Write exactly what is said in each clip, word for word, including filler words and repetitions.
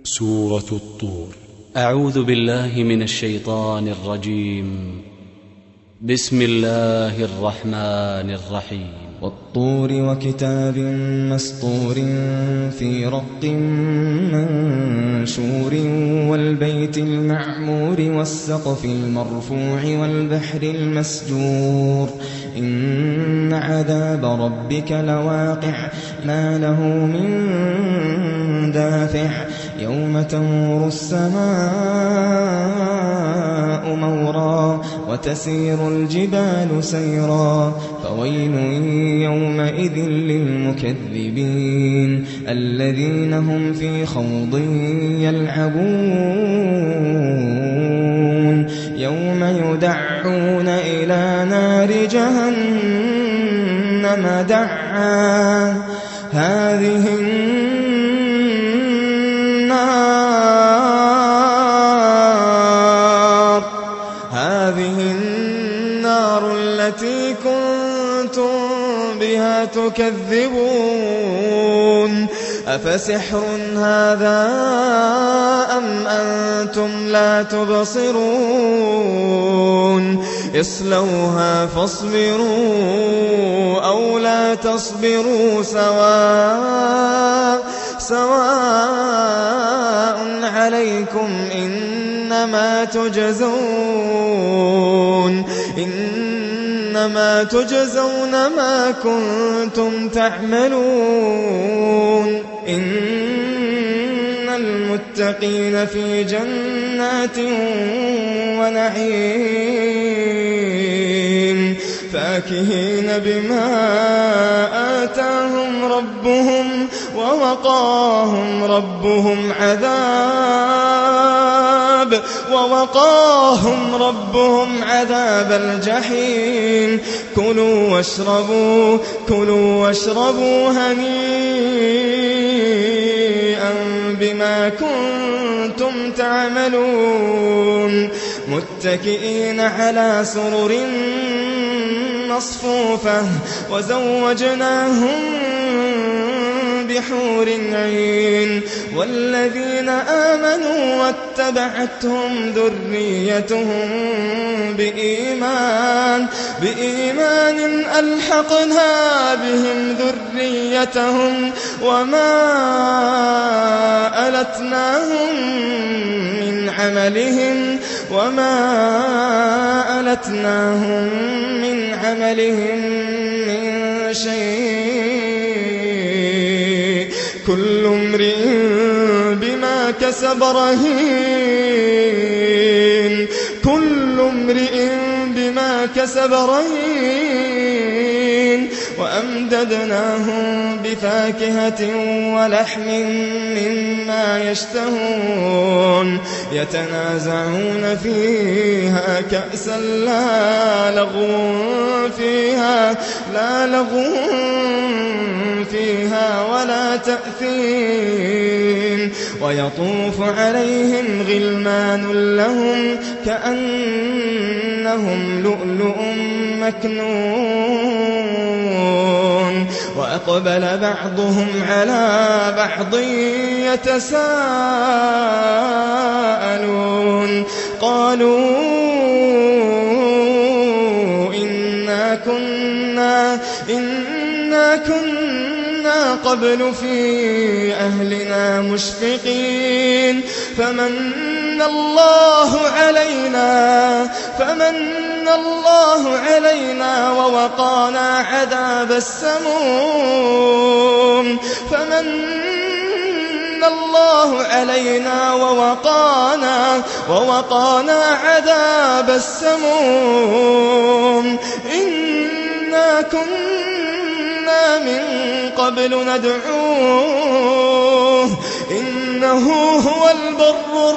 سورة الطور. أعوذ بالله من الشيطان الرجيم. بسم الله الرحمن الرحيم. والطور وكتاب مسطور في رق منشور والبيت المعمور والسقف المرفوع والبحر المسجور إن عذاب ربك لواقع ما له من دافع يوم تمور السماء مورا وتسير الجبال سيرا فويل يومئذ للمكذبين الذين هم في خوض يلعبون يوم يدعون إلى نار جهنم دعا هذه النار هذه النار التي كنتم بها تكذبون أفسحر هذا أم أنتم لا تبصرون اصلوها فاصبروا أو لا تصبروا سواء سواء عليكم إنما تجزون إنما تجزون ما كنتم تعملون إن المتقين في جنات ونعيم فاكهين بما آتاهم ربهم ووقاهم ربهم عذاب ووقاهم ربهم عذاب الجحيم كلوا واشربوا كلوا واشربوا هنيئا بما كنتم تعملون متكئين على سرر مصفوفة وزوجناهم بحور عين والذين آمنوا واتبعتهم ذريتهم بإيمان بإيمان ألحقنا بهم ذريتهم وما ألتناهم من عملهم وما ألتناهم من عملهم من شيء كل امرئ بما كسب رهين كل امرئ بما كسب رهين وأمددناهم بفاكهة ولحم مما يشتهون يتنازعون فيها كأسا لا لغو فيها لا لغو فيها ولا تأثيم ويطوف عليهم غلمان لهم كأنهم لؤلؤ مكنون وأقبل بعضهم على بعض يتساءلون قالوا إنا كنا إنا كنا قبل في أهلنا مشفقين فمن الله علينا فمن الله علينا ووقانا عذاب السموم فمن الله علينا ووقانا ووقانا عذاب السموم إنا كنا من قبل ندعوه إنه هو البر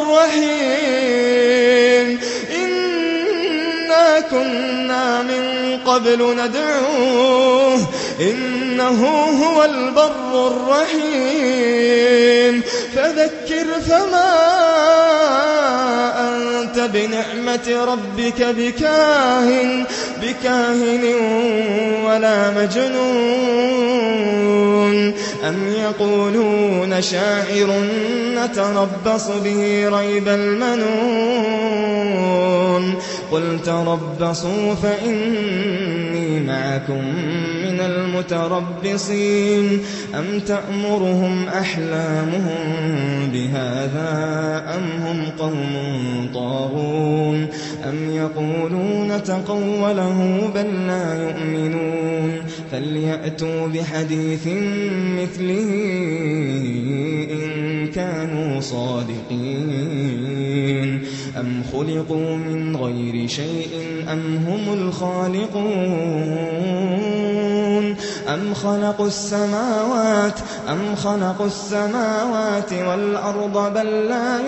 الرحيم إنا كنا من قبل ندعوه إنه هو البر الرحيم فذكر فما أنت بنعمة ربك بكاهن بكاهن ولا مجنون أم يقولون شاعر نتربص به ريب المنون قل تربصوا فإني معكم من المتربصين أم تأمرهم أحلامهم بهذا أم هم قوم طاغون أم يقولون تقوله بل لا يؤمنون فليأتوا بحديث مثله إن كانوا صادقين أم خلقوا من غير شيء أم هم الخالقون أم خلقوا السماوات أم خلقوا السماوات والأرض بل لا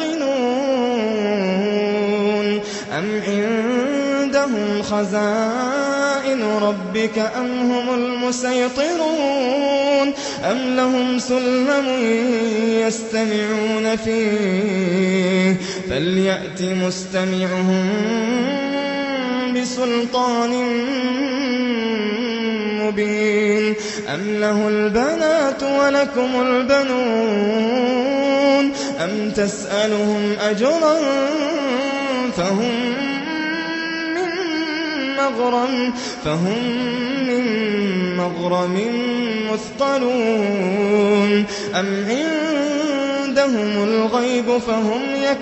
يوقنون أم عندهم خزائن ربك أم هم المسيطرون أم لهم سلم يستمعون فيه فليأت مستمعهم بسلطان مبين أم له البنات ولكم البنون أم تسألهم أجرا فهم من مغرم فهم من مغرم مثقلون أم عندهم الغيب فهم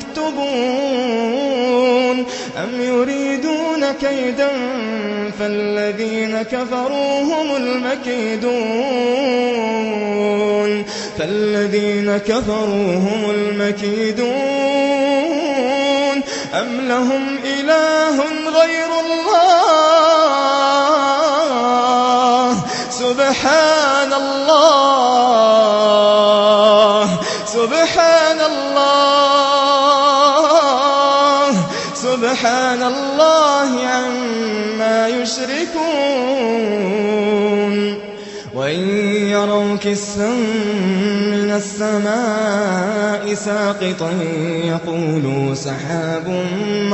يكتبون أم يريدون كيدا فالذين كفروا هم المكيدون فالذين كفروا هم المكيدون أم لهم إله غير الله سبحان الله سبحان الله سبحان الله عما يشركون وإن يروا كسفا من السماء ساقطا يقولوا سحاب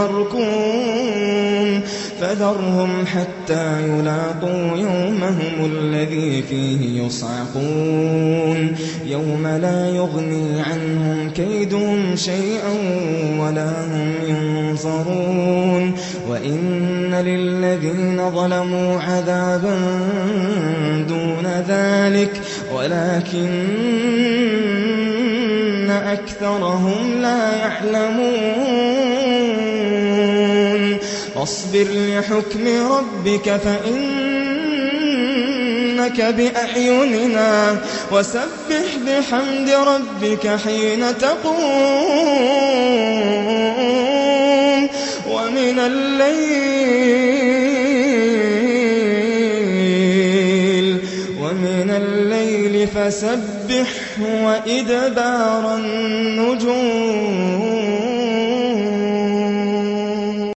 مركوم فذرهم حتى يلاقوا يومهم الذي فيه يصعقون يوم لا يغني عنهم كيدهم شيئا ولا هم ينصرون وإن للذين ظلموا عذابا دون ذلك ولكن أكثرهم لا يعلمون فاصبر لحكم ربك فإنك بأعيننا وسبح بحمد ربك حين تقوم ومن الليل ومن الليل فسبح وإدبار النجوم